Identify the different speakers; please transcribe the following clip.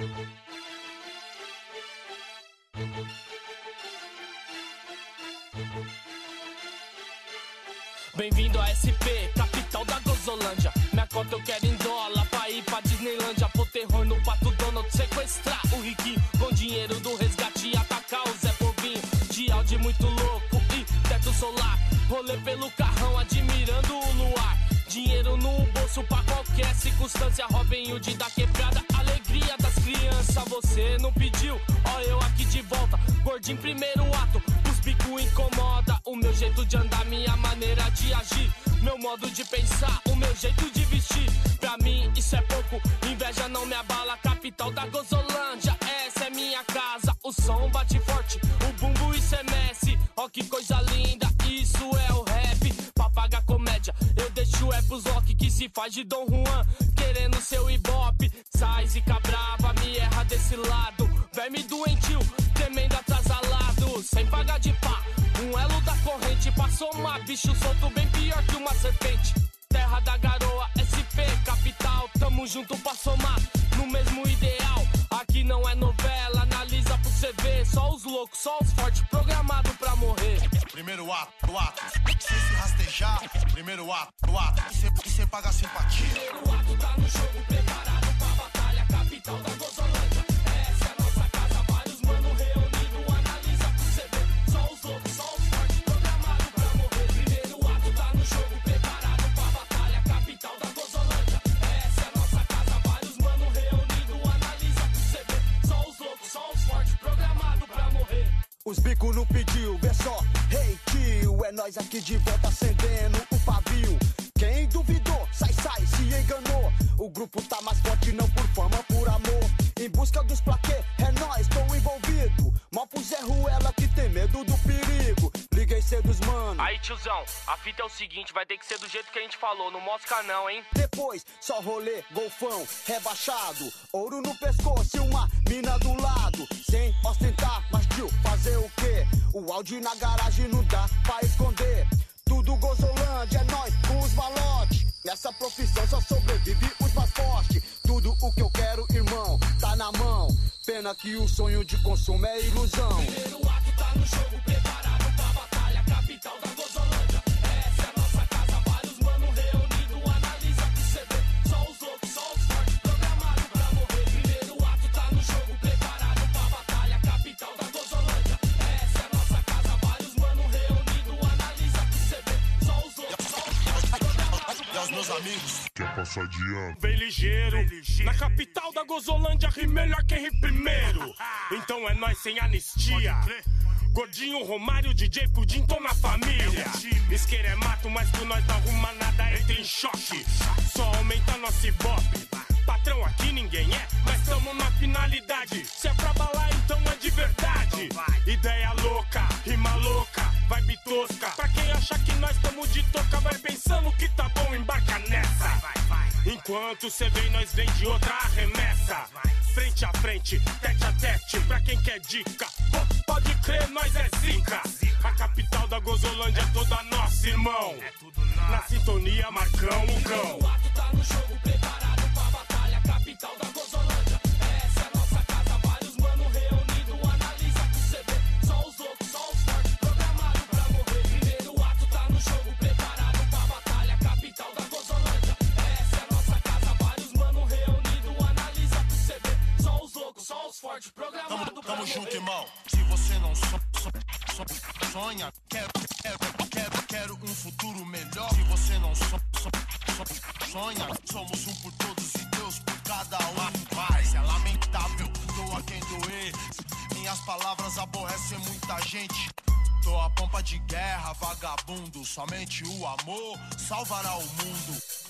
Speaker 1: Bem-vindo a SP, capital da Gozolândia. Minha cota eu quero em dólar pra ir pra Disneylândia. Pro terror no Pato Donald, sequestrar o riquinho com dinheiro do resgate e atacar o Zé Povinho. De Audi muito louco e teto solar. Rolê pelo carrão admirando o luar. Dinheiro no bolso pra qualquer circunstância. Robin Hood da quebrada, alegria das crianças. Você não pediu, ó eu aqui de volta. Gordinho primeiro ato, os bico incomoda. O meu jeito de andar, minha maneira de agir. Meu modo de pensar, o meu jeito de vestir. Pra mim isso é pouco, inveja não me abala. Capital da Gozolândia, essa é minha casa. O som bate forte, o bumbo isso é Messi. Ó que coisa linda, isso é o rap. Pra pagar comédia, eu deixo é pros rock que se faz de Dom Juan, querendo seu ibope. Sai zica brava, me erra desse lado. Verme doentio, tremendo atrasalado. Sem pagar de pá, um elo da corrente. Pra somar, bicho solto bem pior que uma serpente. Terra da garoa, SP, capital. Tamo junto pra somar, no mesmo ideal. Aqui não é novela, analisa pro cê ver. Só os loucos, só os fortes, programado pra morrer.
Speaker 2: Primeiro ato, sem se rastejar. Primeiro ato, e cê paga simpatia.
Speaker 1: Primeiro ato tá no jogo, preparado pra batalha. Capital da Gozolândia, essa é a nossa casa. Vários mano reunidos, analisa pro cê ver. Só os loucos, só os fortes, programado pra morrer. Primeiro ato tá no jogo, preparado pra batalha. Capital da Gozolândia, essa é a nossa casa. Vários mano reunidos, analisa pro cê ver. Só os loucos, só os fortes, programado pra morrer.
Speaker 3: Os bico não pediu, vê só, hey tio, é nós aqui de volta acendendo o pavio. Quem duvidou, sai, se enganou. O grupo tá mais forte não por fama, por amor. Em busca dos plaquê, é nós, tô envolvido. Mó pro Zé Ruela que tem medo do perigo. Liguei cedo os mano.
Speaker 1: Aí tiozão, a fita é o seguinte, vai ter que ser do jeito que a gente falou, não mosca não, hein?
Speaker 3: Depois, só rolê, golfão, rebaixado. Ouro no pescoço e uma mina do lado. Sem ostentar, mas tio, fazer o quê? O áudio na garagem não dá pra esconder. Tudo Gozolândia, é nóis com os malotes. Nessa profissão só sobrevive os mais fortes. Tudo o que eu quero, irmão, tá na mão. Pena que o sonho de consumo é ilusão.
Speaker 1: Primeiro ato tá no jogo, preparado pra batalha. Capital da Gozolândia, essa é a nossa casa. Vários mano reunidos, analisa pro cê ver. Só os loucos, só os fortes, programado pra morrer. Primeiro ato tá no jogo, preparado pra batalha. Capital da Gozolândia, essa é a nossa casa. Vários mano reunidos, analisa pro cê ver. Só os loucos, só os fortes, programado
Speaker 2: E aos meus amigos,
Speaker 4: Quer passar de ano?
Speaker 5: Vem ligeiro, na capital da Gozolândia ri melhor quem ri primeiro. Então é nós sem anistia. Gordinho, Romário, DJ Pudim, tô na família. Isqueiro é mato, mas com nós não arruma nada, entra em choque. Só aumenta nosso ibope. Patrão aqui ninguém é, mas tamo na finalidade. Se é pra balar, então é de verdade. Ideia louca, rima louca, vibe tosca. Pra quem acha que nós tamo de toca, vai pensando que tá bom, embarca nessa. Enquanto cê vem, nós vem de outra arremessa. Frente a frente, tete a tete, pra quem quer dica. Oh, pode crer, nós é zica. A capital da Gozolândia é toda nossa, irmão. Na sintonia, Marcão, o cão.
Speaker 1: O ato tá no jogo, preparado pra batalha. Capital da Gozolândia, essa é a nossa casa. Vários mano reunidos, analisa pro cê ver. Só os loucos, só os fortes, programado pra morrer. Primeiro ato tá no jogo, preparado pra batalha. Capital da Gozolândia, essa é a nossa casa. Vários mano reunidos, analisa pro cê ver. Só os loucos, só os fortes, programado pra
Speaker 2: tamo
Speaker 1: morrer.
Speaker 2: junto, irmão. Se você não sonha, quero um futuro melhor. Se você não sonha, somos um por todos e Deus por cada um. Mas é lamentável, doa quem doer. Minhas palavras aborrecem muita gente. Tô a pompa de guerra, vagabundo. Somente o amor salvará o mundo.